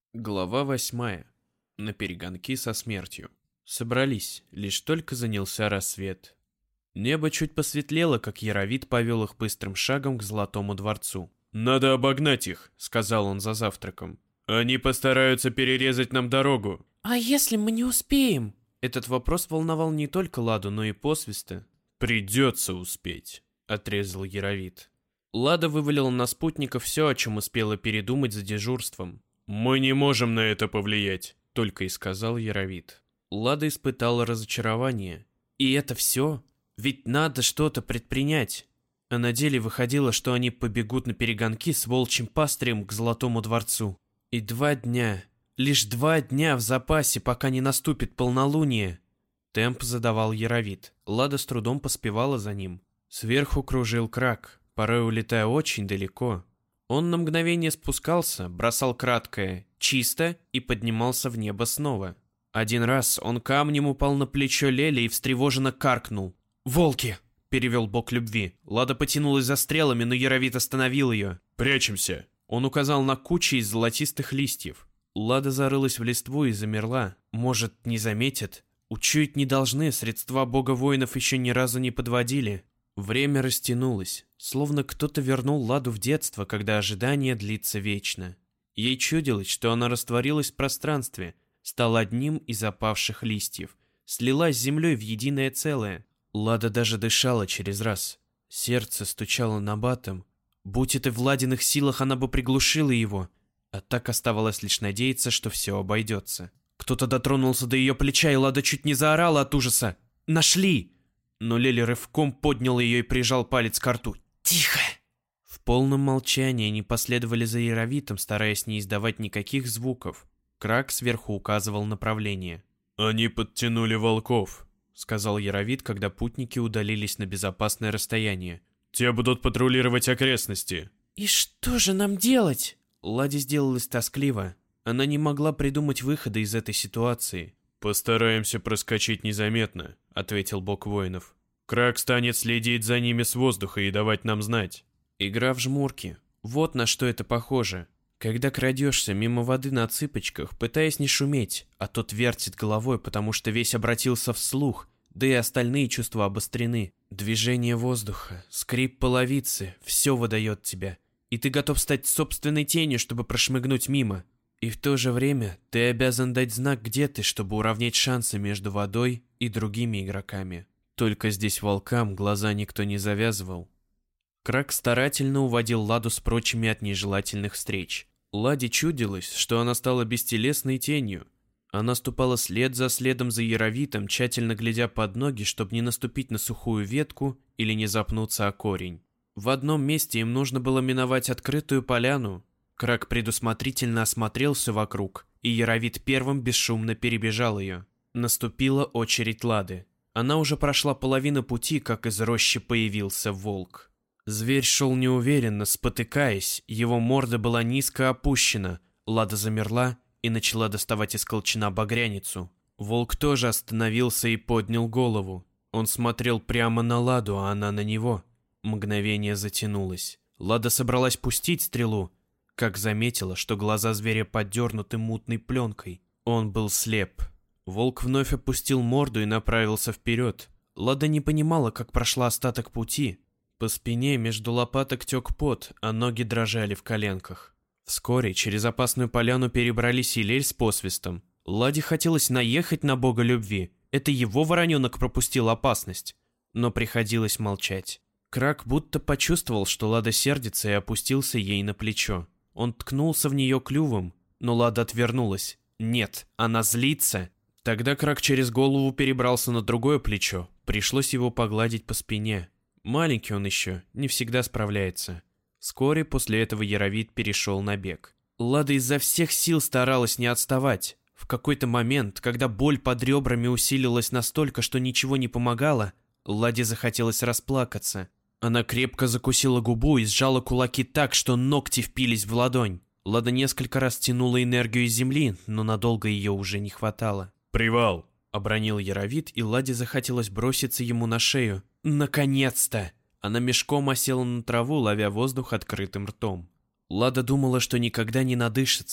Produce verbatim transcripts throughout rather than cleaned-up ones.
Глава восьмая. На перегонки со смертью. Собрались, лишь только занялся рассвет. Небо чуть посветлело, как Яровит повел их быстрым шагом к Золотому дворцу. «Надо обогнать их», — сказал он за завтраком. «Они постараются перерезать нам дорогу». «А если мы не успеем?» Этот вопрос волновал не только Ладу, но и Посвиста. «Придется успеть», — отрезал Яровит. Лада вывалила на спутников все, о чем успела передумать за дежурством. «Мы не можем на это повлиять», — только и сказал Яровит. Лада испытала разочарование. И это все? Ведь надо что-то предпринять. А на деле выходило, что они побегут на перегонки с волчьим пастырем к Золотому дворцу. И два дня, лишь два дня в запасе, пока не наступит полнолуние. Темп задавал Яровит. Лада с трудом поспевала за ним. Сверху кружил Крак, порой улетая очень далеко. Он на мгновение спускался, бросал краткое «чисто» и поднимался в небо снова. Один раз он камнем упал на плечо Лели и встревоженно каркнул. «Волки!» — перевел бог любви. Лада потянулась за стрелами, но Яровит остановил ее. «Прячемся!» Он указал на кучи из золотистых листьев. Лада зарылась в листву и замерла. Может, не заметят? Учуять не должны, средства бога воинов еще ни разу не подводили. Время растянулось, словно кто-то вернул Ладу в детство, когда ожидание длится вечно. Ей чудилось, что она растворилась в пространстве, стала одним из опавших листьев, слилась с землей в единое целое. Лада даже дышала через раз. Сердце стучало набатом. Будь это в Ладиных силах, она бы приглушила его. А так оставалось лишь надеяться, что все обойдется. Кто-то дотронулся до ее плеча, и Лада чуть не заорала от ужаса. «Нашли!» Но Лели рывком поднял ее и прижал палец к рту. «Тихо!» В полном молчании они последовали за Яровитом, стараясь не издавать никаких звуков. Крак сверху указывал направление. «Они подтянули волков», — сказал Яровит, когда путники удалились на безопасное расстояние. «Те будут патрулировать окрестности». «И что же нам делать?» Ладе сделалось тоскливо. Она не могла придумать выхода из этой ситуации. «Постараемся проскочить незаметно», — ответил бог воинов. «Крак станет следить за ними с воздуха и давать нам знать». Игра в жмурки. Вот на что это похоже. Когда крадешься мимо воды на цыпочках, пытаясь не шуметь, а тот вертит головой, потому что весь обратился вслух, да и остальные чувства обострены. Движение воздуха, скрип половицы — все выдает тебя. И ты готов стать собственной тенью, чтобы прошмыгнуть мимо. И в то же время ты обязан дать знак, где ты, чтобы уравнять шансы между водой и другими игроками. Только здесь волкам глаза никто не завязывал. Крак старательно уводил Ладу с прочими от нежелательных встреч. Ладе чудилось, что она стала бестелесной тенью. Она ступала след за следом за Яровитом, тщательно глядя под ноги, чтобы не наступить на сухую ветку или не запнуться о корень. В одном месте им нужно было миновать открытую поляну. Крак предусмотрительно осмотрелся вокруг, и Яровит первым бесшумно перебежал ее. Наступила очередь Лады. Она уже прошла половину пути, как из рощи появился волк. Зверь шел неуверенно, спотыкаясь, его морда была низко опущена. Лада замерла и начала доставать из колчана багряницу. Волк тоже остановился и поднял голову. Он смотрел прямо на Ладу, а она на него. Мгновение затянулось. Лада собралась пустить стрелу, как заметила, что глаза зверя подернуты мутной пленкой. Он был слеп. Волк вновь опустил морду и направился вперед. Лада не понимала, как прошла остаток пути. По спине между лопаток тек пот, а ноги дрожали в коленках. Вскоре через опасную поляну перебрались и Лель с Посвистом. Ладе хотелось наехать на бога любви. Это его вороненок пропустил опасность. Но приходилось молчать. Крак будто почувствовал, что Лада сердится, и опустился ей на плечо. Он ткнулся в нее клювом, но Лада отвернулась. Нет, она злится. Тогда Крак через голову перебрался на другое плечо. Пришлось его погладить по спине. Маленький он еще, не всегда справляется. Вскоре после этого Яровит перешел на бег. Лада изо всех сил старалась не отставать. В какой-то момент, когда боль под ребрами усилилась настолько, что ничего не помогало, Ладе захотелось расплакаться. Она крепко закусила губу и сжала кулаки так, что ногти впились в ладонь. Лада несколько раз тянула энергию из земли, но надолго ее уже не хватало. «Привал!» — обронил Яровит, и Ладе захотелось броситься ему на шею. «Наконец-то!» Она мешком осела на траву, ловя воздух открытым ртом. Лада думала, что никогда не надышится.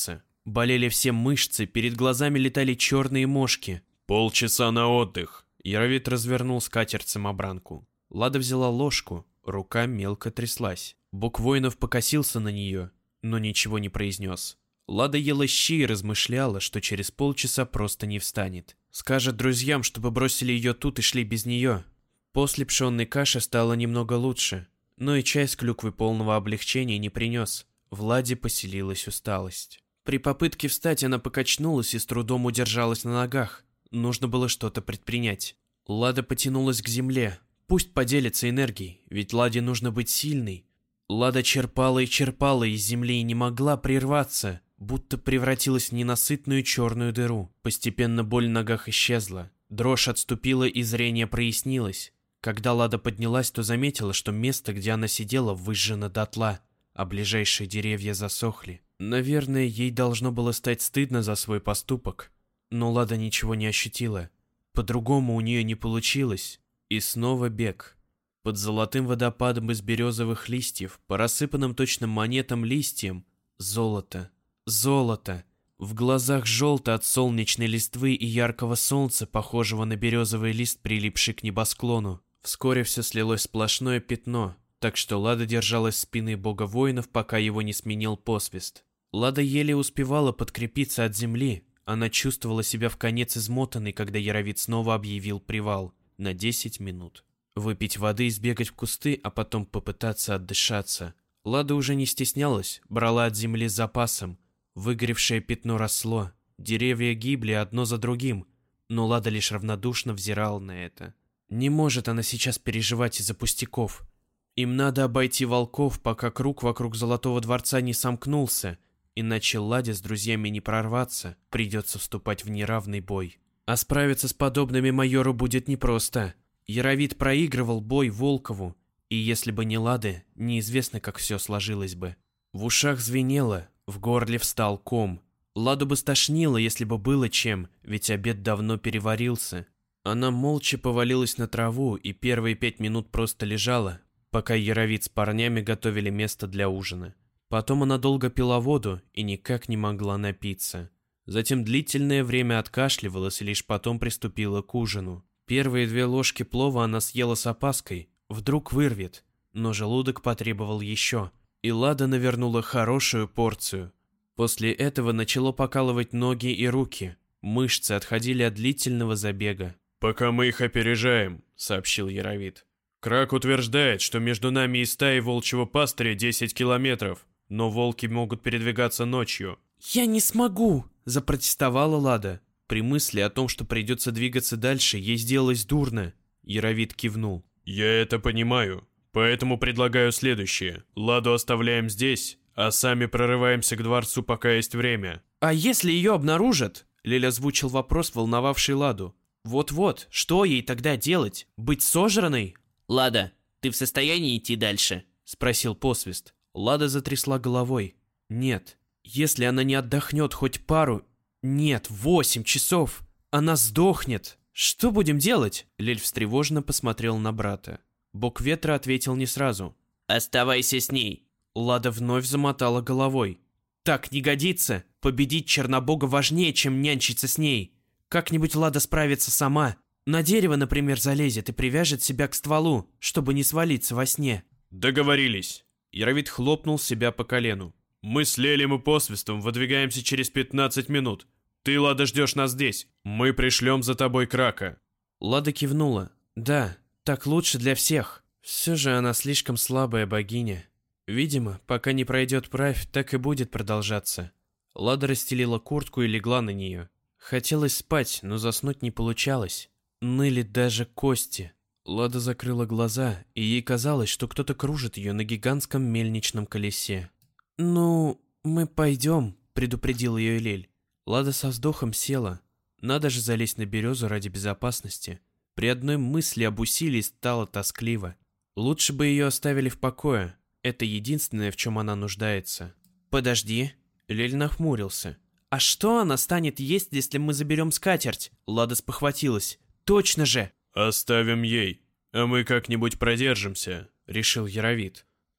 Болели все мышцы, перед глазами летали черные мошки. «Полчаса на отдых!» Яровит развернул скатерть-самобранку. Лада взяла ложку, рука мелко тряслась. Бог воинов покосился на нее, но ничего не произнес. Лада ела щи и размышляла, что через полчаса просто не встанет. Скажет друзьям, чтобы бросили ее тут и шли без нее. После пшенной каши стало немного лучше, но и чай с клюквой полного облегчения не принес. В Ладе поселилась усталость. При попытке встать она покачнулась и с трудом удержалась на ногах. Нужно было что-то предпринять. Лада потянулась к земле. Пусть поделится энергией, ведь Ладе нужно быть сильной. Лада черпала и черпала из земли и не могла прерваться, будто превратилась в ненасытную черную дыру. Постепенно боль в ногах исчезла. Дрожь отступила и зрение прояснилось. Когда Лада поднялась, то заметила, что место, где она сидела, выжжено дотла, а ближайшие деревья засохли. Наверное, ей должно было стать стыдно за свой поступок. Но Лада ничего не ощутила. По-другому у нее не получилось. И снова бег. Под золотым водопадом из березовых листьев, по рассыпанным точно монетам листьям, золото. Золото. В глазах желто от солнечной листвы и яркого солнца, похожего на березовый лист, прилипший к небосклону. Вскоре все слилось в сплошное пятно, так что Лада держалась спины бога воинов, пока его не сменил посвист. Лада еле успевала подкрепиться от земли. Она чувствовала себя вконец измотанной, когда Яровит снова объявил привал на десять минут. Выпить воды и сбегать в кусты, а потом попытаться отдышаться. Лада уже не стеснялась, брала от земли с запасом. Выгоревшее пятно росло, деревья гибли одно за другим, но Лада лишь равнодушно взирала на это. Не может она сейчас переживать из-за пустяков. Им надо обойти волков, пока круг вокруг Золотого дворца не сомкнулся, иначе Ладе с друзьями не прорваться, придется вступать в неравный бой. А справиться с подобными майору будет непросто. Яровит проигрывал бой Волкову, и если бы не Лады, неизвестно, как все сложилось бы. В ушах звенело, в горле встал ком. Ладу бы стошнило, если бы было чем, ведь обед давно переварился. Она молча повалилась на траву и первые пять минут просто лежала, пока Яровит с парнями готовили место для ужина. Потом она долго пила воду и никак не могла напиться. Затем длительное время откашливалась и лишь потом приступила к ужину. Первые две ложки плова она съела с опаской, вдруг вырвет, но желудок потребовал еще, и Лада навернула хорошую порцию. После этого начало покалывать ноги и руки, мышцы отходили от длительного забега. «Пока мы их опережаем», — сообщил Яровит. «Крак утверждает, что между нами и стаей волчьего пастыря десять километров, но волки могут передвигаться ночью». «Я не смогу!» — запротестовала Лада. При мысли о том, что придется двигаться дальше, ей сделалось дурно. Яровит кивнул. «Я это понимаю, поэтому предлагаю следующее. Ладу оставляем здесь, а сами прорываемся к дворцу, пока есть время». «А если ее обнаружат?» — Лель озвучил вопрос, волновавший Ладу. «Вот-вот, что ей тогда делать? Быть сожранной?» «Лада, ты в состоянии идти дальше?» — спросил посвист. Лада затрясла головой. «Нет, если она не отдохнет хоть пару... Нет, восемь часов! Она сдохнет! Что будем делать?» Лель встревоженно посмотрел на брата. Бог ветра ответил не сразу. «Оставайся с ней!» Лада вновь замотала головой. «Так не годится! Победить Чернобога важнее, чем нянчиться с ней! Как-нибудь Лада справится сама. На дерево, например, залезет и привяжет себя к стволу, чтобы не свалиться во сне». «Договорились!» Яровит хлопнул себя по колену. «Мы с Лелем и посвистом выдвигаемся через пятнадцать минут. Ты, Лада, ждешь нас здесь. Мы пришлем за тобой Крака». Лада кивнула. «Да, так лучше для всех. Все же она слишком слабая богиня. Видимо, пока не пройдет правь, так и будет продолжаться». Лада расстелила куртку и легла на нее. Хотелось спать, но заснуть не получалось. Ныли даже кости. Лада закрыла глаза, и ей казалось, что кто-то кружит ее на гигантском мельничном колесе. «Ну, мы пойдем», — предупредил ее Лель. Лада со вздохом села. Надо же залезть на березу ради безопасности. При одной мысли об усилии стало тоскливо. Лучше бы ее оставили в покое. Это единственное, в чем она нуждается. «Подожди». Лель нахмурился. «А что она станет есть, если мы заберем скатерть?» Лада спохватилась. «Точно же!» «Оставим ей, а мы как-нибудь продержимся», — решил Яровит.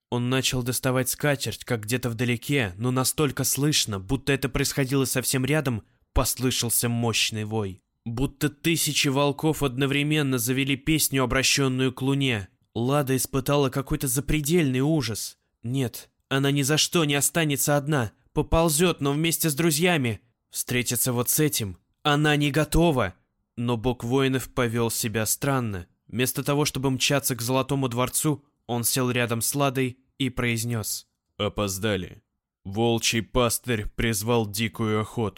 Он начал доставать скатерть, как где-то вдалеке, но настолько слышно, будто это происходило совсем рядом, послышался мощный вой. Будто тысячи волков одновременно завели песню, обращенную к луне. Лада испытала какой-то запредельный ужас. Нет, она ни за что не останется одна, поползет, но вместе с друзьями. Встретиться вот с этим она не готова. Но бог воинов повел себя странно. Вместо того, чтобы мчаться к Золотому дворцу, он сел рядом с Ладой и произнес: «Опоздали. Волчий пастырь призвал дикую охоту.